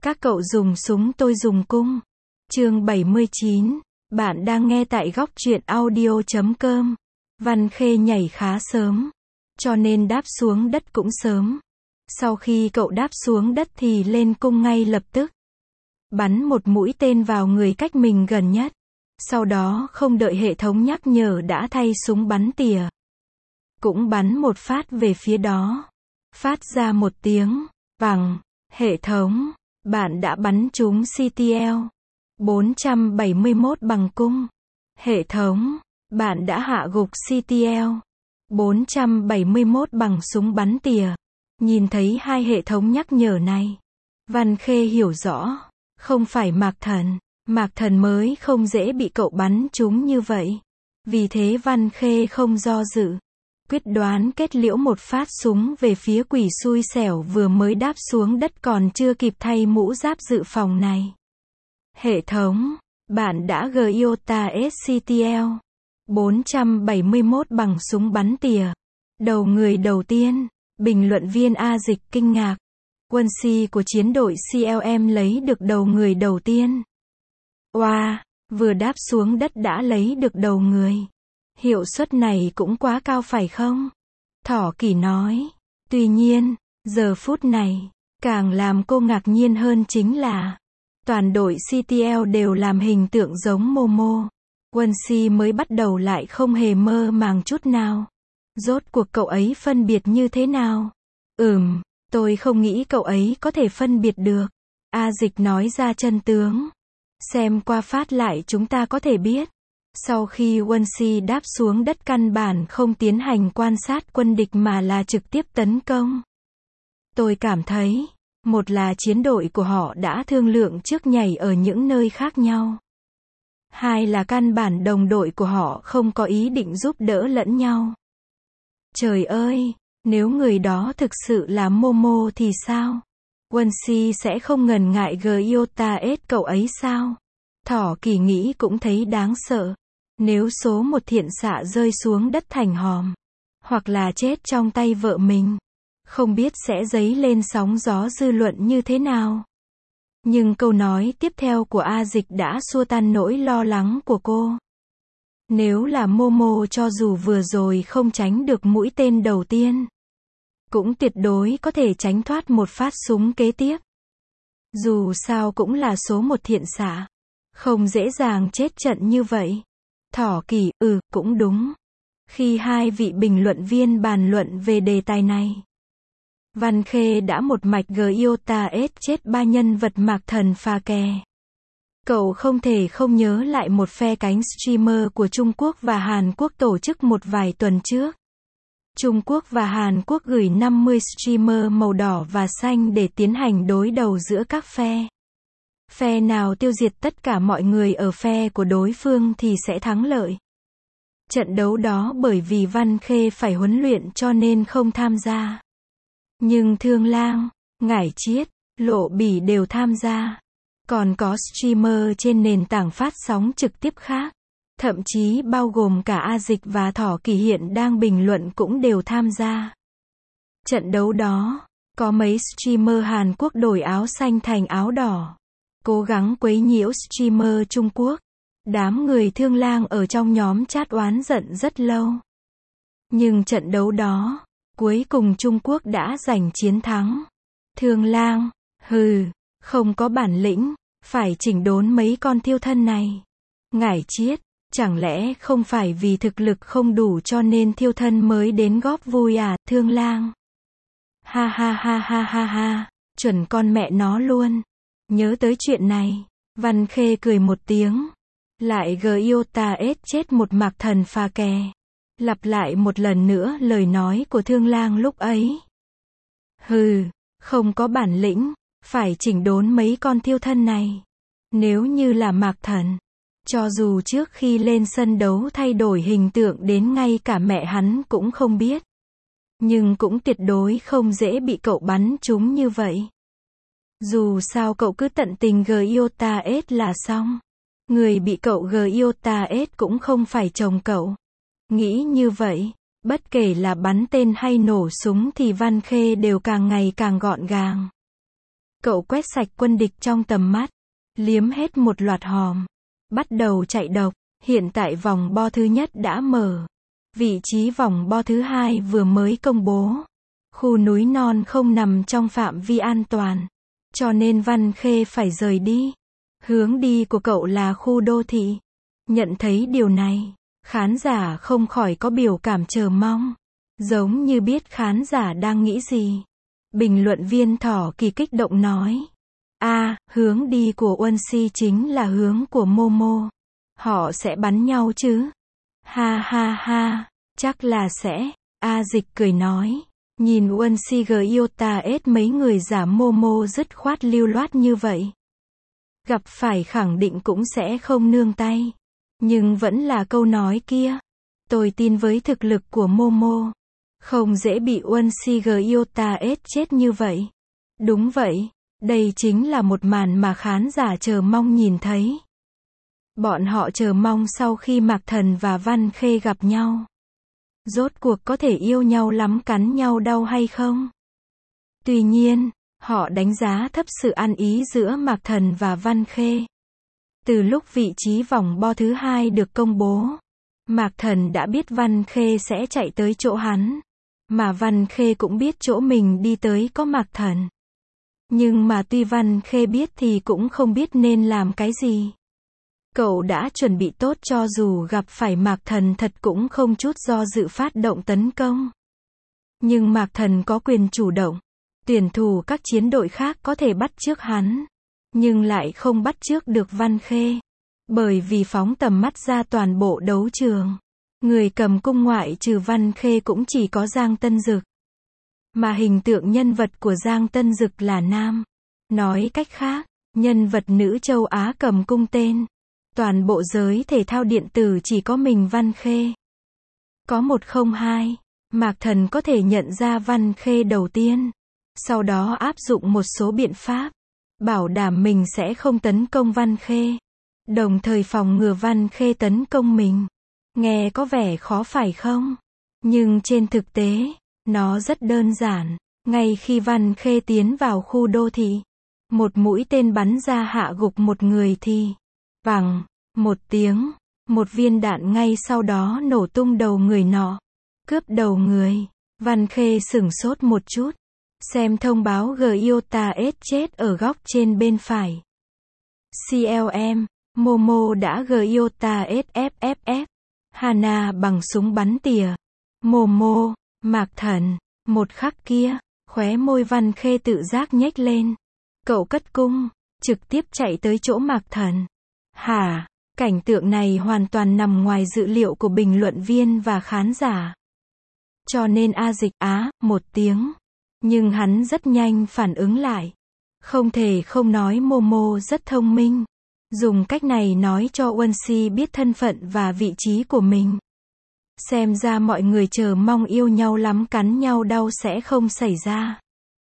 Các cậu dùng súng tôi dùng cung. Chương 79. Bạn đang nghe tại góc truyện audio.com. Văn Khê nhảy khá sớm, cho nên đáp xuống đất cũng sớm. Sau khi cậu đáp xuống đất thì lên cung ngay lập tức. Bắn một mũi tên vào người cách mình gần nhất. Sau đó không đợi hệ thống nhắc nhở đã thay súng bắn tỉa. Cũng bắn một phát về phía đó. Phát ra một tiếng vàng. Hệ thống, bạn đã bắn trúng CTL 471 bằng cung. Hệ thống, bạn đã hạ gục CTL 471 bằng súng bắn tỉa. Nhìn thấy hai hệ thống nhắc nhở này, Văn Khê hiểu rõ, không phải Mạc Thần. Mạc Thần mới không dễ bị cậu bắn trúng như vậy. Vì thế Văn Khê không do dự, quyết đoán kết liễu một phát súng về phía quỷ xui xẻo vừa mới đáp xuống đất còn chưa kịp thay mũ giáp dự phòng này. Hệ thống, bạn đã Giota SCTL 471 bằng súng bắn tỉa. Đầu người đầu tiên, bình luận viên A Dịch kinh ngạc. Quân si của chiến đội CLM lấy được đầu người đầu tiên. Wow, vừa đáp xuống đất đã lấy được đầu người. Hiệu suất này cũng quá cao phải không? Thỏ Kỷ nói. Tuy nhiên, giờ phút này, càng làm cô ngạc nhiên hơn chính là toàn đội CTL đều làm hình tượng giống Momo. Quân si mới bắt đầu lại không hề mơ màng chút nào. Rốt cuộc cậu ấy phân biệt như thế nào? Tôi không nghĩ cậu ấy có thể phân biệt được. A Dịch nói ra chân tướng. Xem qua phát lại chúng ta có thể biết. Sau khi Wonsi đáp xuống đất căn bản không tiến hành quan sát quân địch mà là trực tiếp tấn công. Tôi cảm thấy, một là chiến đội của họ đã thương lượng trước nhảy ở những nơi khác nhau. Hai là căn bản đồng đội của họ không có ý định giúp đỡ lẫn nhau. Trời ơi, nếu người đó thực sự là Momo thì sao? Wonsi sẽ không ngần ngại Giota S cậu ấy sao? Thỏ Kỷ nghĩ cũng thấy đáng sợ. Nếu số một thiện xạ rơi xuống đất thành hòm, hoặc là chết trong tay vợ mình, không biết sẽ dấy lên sóng gió dư luận như thế nào. Nhưng câu nói tiếp theo của A Dịch đã xua tan nỗi lo lắng của cô. Nếu là Momo cho dù vừa rồi không tránh được mũi tên đầu tiên, cũng tuyệt đối có thể tránh thoát một phát súng kế tiếp. Dù sao cũng là số một thiện xạ, không dễ dàng chết trận như vậy. Thỏ Kỷ, cũng đúng. Khi hai vị bình luận viên bàn luận về đề tài này, Văn Khê đã một mạch Giota S chết ba nhân vật Mạc Thần phà kè. Cậu không thể không nhớ lại một phe cánh streamer của Trung Quốc và Hàn Quốc tổ chức một vài tuần trước. Trung Quốc và Hàn Quốc gửi 50 streamer màu đỏ và xanh để tiến hành đối đầu giữa các phe. Phe nào tiêu diệt tất cả mọi người ở phe của đối phương thì sẽ thắng lợi. Trận đấu đó bởi vì Văn Khê phải huấn luyện cho nên không tham gia. Nhưng Thương Lang, Ngải Chiết, Lộ Bỉ đều tham gia. Còn có streamer trên nền tảng phát sóng trực tiếp khác. Thậm chí bao gồm cả A Dịch và Thỏ Kỷ hiện đang bình luận cũng đều tham gia. Trận đấu đó, có mấy streamer Hàn Quốc đổi áo xanh thành áo đỏ, cố gắng quấy nhiễu streamer Trung Quốc. Đám người Thương Lang ở trong nhóm chat oán giận rất lâu. Nhưng trận đấu đó, cuối cùng Trung Quốc đã giành chiến thắng. Thương Lang, không có bản lĩnh, phải chỉnh đốn mấy con thiêu thân này. Ngải Chiết, chẳng lẽ không phải vì thực lực không đủ cho nên thiêu thân mới đến góp vui à? Thương Lang, ha ha ha ha ha ha, chuẩn con mẹ nó luôn. Nhớ tới chuyện này, Văn Khê cười một tiếng. Lại Giota S chết một Mạc Thần phà kè. Lặp lại một lần nữa lời nói của Thương Lang lúc ấy. Không có bản lĩnh, phải chỉnh đốn mấy con thiêu thân này. Nếu như là Mạc Thần, cho dù trước khi lên sân đấu thay đổi hình tượng đến ngay cả mẹ hắn cũng không biết, nhưng cũng tuyệt đối không dễ bị cậu bắn trúng như vậy. Dù sao cậu cứ tận tình Giota S là xong. Người bị cậu Giota S cũng không phải chồng cậu. Nghĩ như vậy, bất kể là bắn tên hay nổ súng thì Văn Khê đều càng ngày càng gọn gàng. Cậu quét sạch quân địch trong tầm mắt, liếm hết một loạt hòm, bắt đầu chạy độc. Hiện tại vòng bo thứ nhất đã mở. Vị trí vòng bo thứ hai vừa mới công bố. Khu núi non không nằm trong phạm vi an toàn, cho nên Văn Khê phải rời đi. Hướng đi của cậu là khu đô thị. Nhận thấy điều này, khán giả không khỏi có biểu cảm chờ mong. Giống như biết khán giả đang nghĩ gì. Bình luận viên Thỏ Kỳ kích động nói. Hướng đi của Uân-si chính là hướng của Momo. Họ sẽ bắn nhau chứ? Ha ha ha, chắc là sẽ. Dịch cười nói. Nhìn Uân-si Gyota ết mấy người giả Momo dứt khoát lưu loát như vậy. Gặp phải khẳng định cũng sẽ không nương tay. Nhưng vẫn là câu nói kia. Tôi tin với thực lực của Momo. Không dễ bị Uân-si Gyota ết chết như vậy. Đúng vậy, đây chính là một màn mà khán giả chờ mong nhìn thấy. Bọn họ chờ mong sau khi Mạc Thần và Văn Khê gặp nhau. Rốt cuộc có thể yêu nhau lắm cắn nhau đau hay không? Tuy nhiên, họ đánh giá thấp sự ăn ý giữa Mạc Thần và Văn Khê. Từ lúc vị trí vòng bo thứ hai được công bố, Mạc Thần đã biết Văn Khê sẽ chạy tới chỗ hắn. Mà Văn Khê cũng biết chỗ mình đi tới có Mạc Thần. Nhưng mà tuy Văn Khê biết thì cũng không biết nên làm cái gì. Cậu đã chuẩn bị tốt cho dù gặp phải Mạc Thần thật cũng không chút do dự phát động tấn công. Nhưng Mạc Thần có quyền chủ động. Tuyển thủ các chiến đội khác có thể bắt chước hắn. Nhưng lại không bắt chước được Văn Khê. Bởi vì phóng tầm mắt ra toàn bộ đấu trường. Người cầm cung ngoại trừ Văn Khê cũng chỉ có Giang Tân Dực. Mà hình tượng nhân vật của Giang Tân Dực là nam. Nói cách khác, nhân vật nữ châu Á cầm cung tên. Toàn bộ giới thể thao điện tử chỉ có mình Văn Khê. Có 102, Mạc Thần có thể nhận ra Văn Khê đầu tiên. Sau đó áp dụng một số biện pháp. Bảo đảm mình sẽ không tấn công Văn Khê. Đồng thời phòng ngừa Văn Khê tấn công mình. Nghe có vẻ khó phải không? Nhưng trên thực tế, nó rất đơn giản. Ngay khi Văn Khê tiến vào khu đô thị, một mũi tên bắn ra hạ gục một người thì vằng, một tiếng, một viên đạn ngay sau đó nổ tung đầu người nọ. Cướp đầu người. Văn Khê sửng sốt một chút. Xem thông báo Gyota ết chết ở góc trên bên phải. CLM, Momo đã Gyota ết FFF. Hana bằng súng bắn tỉa. Momo, Mạc Thần. Một khắc kia, khóe môi Văn Khê tự giác nhếch lên. Cậu cất cung, trực tiếp chạy tới chỗ Mạc Thần. Hả? Cảnh tượng này hoàn toàn nằm ngoài dự liệu của bình luận viên và khán giả. Cho nên dịch một tiếng. Nhưng hắn rất nhanh phản ứng lại. Không thể không nói Momo rất thông minh. Dùng cách này nói cho Uân-si biết thân phận và vị trí của mình. Xem ra mọi người chờ mong yêu nhau lắm cắn nhau đau sẽ không xảy ra.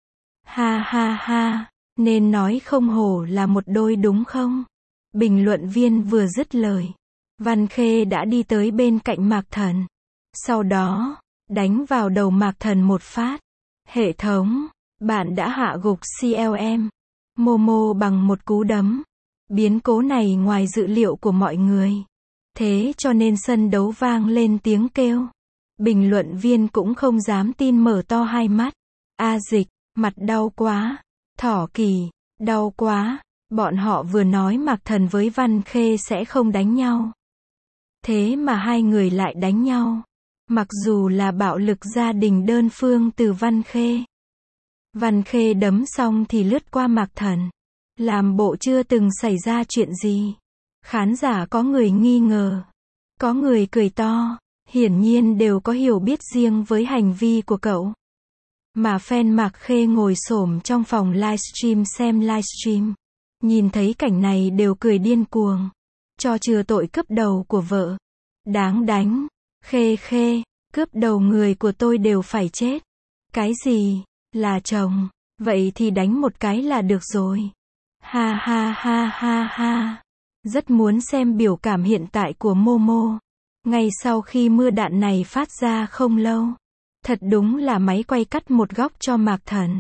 Ha ha ha, nên nói không hổ là một đôi đúng không? Bình luận viên vừa dứt lời. Văn Khê đã đi tới bên cạnh Mạc Thần. Sau đó, đánh vào đầu Mạc Thần một phát. Hệ thống, bạn đã hạ gục CLM. Momo bằng một cú đấm. Biến cố này ngoài dự liệu của mọi người. Thế cho nên sân đấu vang lên tiếng kêu. Bình luận viên cũng không dám tin mở to hai mắt. Dịch, mặt đau quá. Thỏ Kỳ, đau quá. Bọn họ vừa nói Mạc Thần với Văn Khê sẽ không đánh nhau. Thế mà hai người lại đánh nhau. Mặc dù là bạo lực gia đình đơn phương từ Văn Khê. Văn Khê đấm xong thì lướt qua Mạc Thần. Làm bộ chưa từng xảy ra chuyện gì. Khán giả có người nghi ngờ. Có người cười to. Hiển nhiên đều có hiểu biết riêng với hành vi của cậu. Mà fan Mạc Khê ngồi xổm trong phòng livestream xem livestream. Nhìn thấy cảnh này đều cười điên cuồng. Cho chừa tội cướp đầu của vợ. Đáng đánh. Khê, cướp đầu người của tôi đều phải chết. Cái gì? Là chồng. Vậy thì đánh một cái là được rồi. Ha ha ha ha ha. Rất muốn xem biểu cảm hiện tại của Momo. Ngay sau khi mưa đạn này phát ra không lâu. Thật đúng là máy quay cắt một góc cho Mạc Thần.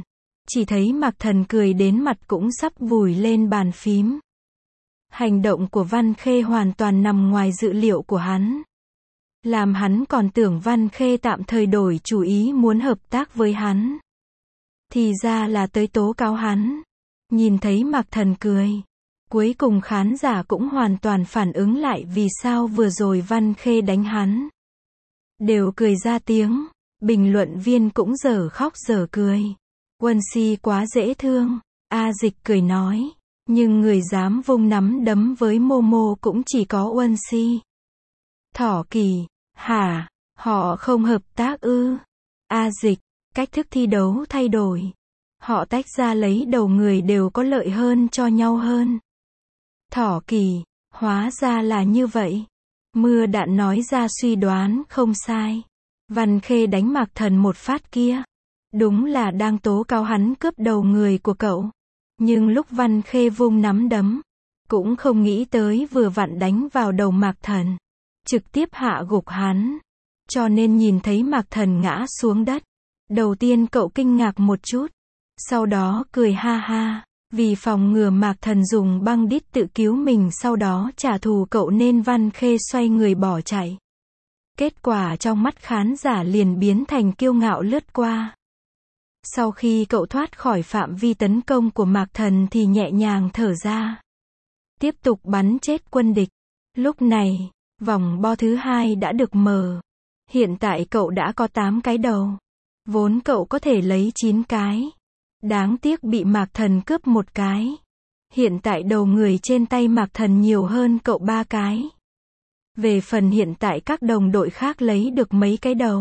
Chỉ thấy Mạc Thần cười đến mặt cũng sắp vùi lên bàn phím. Hành động của Văn Khê hoàn toàn nằm ngoài dự liệu của hắn. Làm hắn còn tưởng Văn Khê tạm thời đổi chủ ý muốn hợp tác với hắn. Thì ra là tới tố cáo hắn. Nhìn thấy Mạc Thần cười. Cuối cùng khán giả cũng hoàn toàn phản ứng lại vì sao vừa rồi Văn Khê đánh hắn. Đều cười ra tiếng. Bình luận viên cũng dở khóc dở cười. Quân Si quá dễ thương. A Dịch cười nói. Nhưng người dám vung nắm đấm với Momo cũng chỉ có Quân Si. Thỏ Kỳ. Hả? Họ không hợp tác ư? A Dịch. Cách thức thi đấu thay đổi. Họ tách ra lấy đầu người đều có lợi hơn cho nhau hơn. Thỏ Kỳ. Hóa ra là như vậy. Mưa Đạn nói ra suy đoán không sai. Văn Khê đánh Mạc Thần một phát kia. Đúng là đang tố cáo hắn cướp đầu người của cậu. Nhưng lúc Văn Khê vung nắm đấm, cũng không nghĩ tới vừa vặn đánh vào đầu Mạc Thần. Trực tiếp hạ gục hắn. Cho nên nhìn thấy Mạc Thần ngã xuống đất. Đầu tiên cậu kinh ngạc một chút. Sau đó cười ha ha. Vì phòng ngừa Mạc Thần dùng băng đít tự cứu mình sau đó trả thù cậu nên Văn Khê xoay người bỏ chạy. Kết quả trong mắt khán giả liền biến thành kiêu ngạo lướt qua. Sau khi cậu thoát khỏi phạm vi tấn công của Mạc Thần thì nhẹ nhàng thở ra. Tiếp tục bắn chết quân địch. Lúc này, vòng bo thứ 2 đã được mở. Hiện tại cậu đã có 8 cái đầu. Vốn cậu có thể lấy 9 cái. Đáng tiếc bị Mạc Thần cướp một cái. Hiện tại đầu người trên tay Mạc Thần nhiều hơn cậu 3 cái. Về phần hiện tại các đồng đội khác lấy được mấy cái đầu.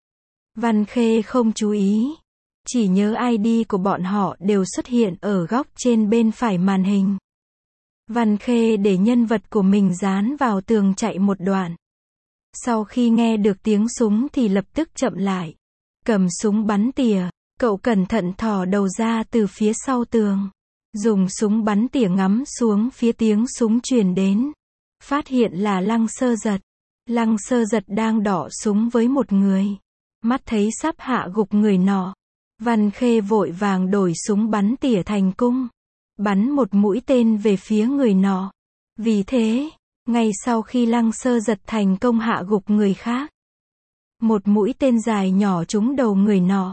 Văn Khê không chú ý. Chỉ nhớ ID của bọn họ đều xuất hiện ở góc trên bên phải màn hình. Văn Khê để nhân vật của mình dán vào tường chạy một đoạn. Sau khi nghe được tiếng súng thì lập tức chậm lại. Cầm súng bắn tỉa. Cậu cẩn thận thò đầu ra từ phía sau tường. Dùng súng bắn tỉa ngắm xuống phía tiếng súng truyền đến. Phát hiện là Lăng Sơ Giật. Lăng Sơ Giật đang đọ súng với một người. Mắt thấy sắp hạ gục người nọ. Văn Khê vội vàng đổi súng bắn tỉa thành cung. Bắn một mũi tên về phía người nọ. Vì thế, ngay sau khi Lăng Sơ Giật thành công hạ gục người khác. Một mũi tên dài nhỏ trúng đầu người nọ.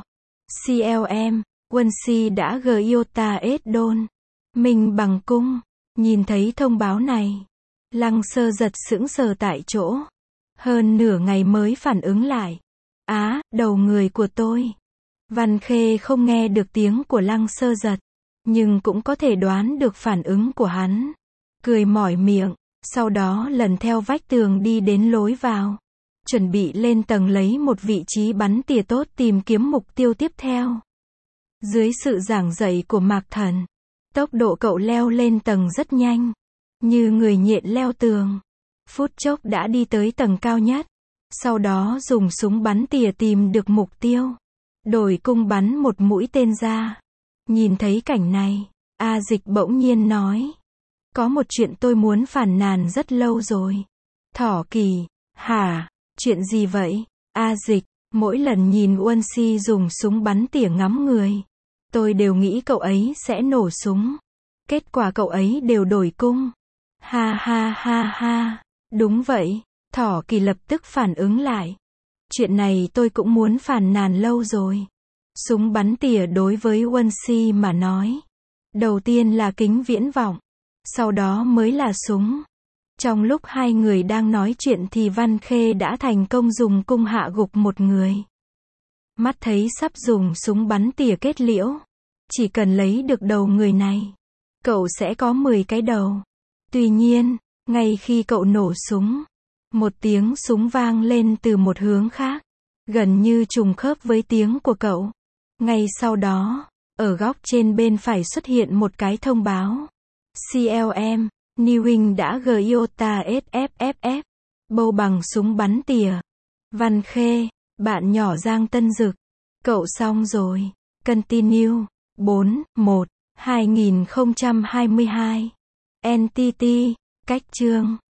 CLM, Quân Si đã Giota S Đôn. Mình bằng cung. Nhìn thấy thông báo này. Lăng Sơ Giật sững sờ tại chỗ. Hơn nửa ngày mới phản ứng lại. Á, đầu người của tôi. Văn Khê không nghe được tiếng của Lăng Sơ Giật. Nhưng cũng có thể đoán được phản ứng của hắn. Cười mỏi miệng. Sau đó lần theo vách tường đi đến lối vào. Chuẩn bị lên tầng lấy một vị trí bắn tỉa tốt tìm kiếm mục tiêu tiếp theo. Dưới sự giảng dạy của Mạc Thần. Tốc độ cậu leo lên tầng rất nhanh. Như người nhện leo tường. Phút chốc đã đi tới tầng cao nhất. Sau đó dùng súng bắn tỉa tìm được mục tiêu. Đổi cung bắn một mũi tên ra. Nhìn thấy cảnh này, A Dịch bỗng nhiên nói. Có một chuyện tôi muốn phàn nàn rất lâu rồi. Thỏ Kỳ. Hả? Chuyện gì vậy? A Dịch. Mỗi lần nhìn Uân Si dùng súng bắn tỉa ngắm người. Tôi đều nghĩ cậu ấy sẽ nổ súng. Kết quả cậu ấy đều đổi cung. Ha ha ha ha. Đúng vậy. Thỏ Kỳ lập tức phản ứng lại. Chuyện này tôi cũng muốn phàn nàn lâu rồi. Súng bắn tỉa đối với Uân Si mà nói. Đầu tiên là kính viễn vọng. Sau đó mới là súng. Trong lúc hai người đang nói chuyện thì Văn Khê đã thành công dùng cung hạ gục một người. Mắt thấy sắp dùng súng bắn tỉa kết liễu. Chỉ cần lấy được đầu người này. Cậu sẽ có 10 cái đầu. Tuy nhiên, ngay khi cậu nổ súng. Một tiếng súng vang lên từ một hướng khác. Gần như trùng khớp với tiếng của cậu. Ngay sau đó, ở góc trên bên phải xuất hiện một cái thông báo. CLM, Newing đã Giota SFFF. Bầu bằng súng bắn tỉa. Văn Khê, bạn nhỏ Giang Tân Dực. Cậu xong rồi. Continue. 4/1/2022. Entity, cách chương.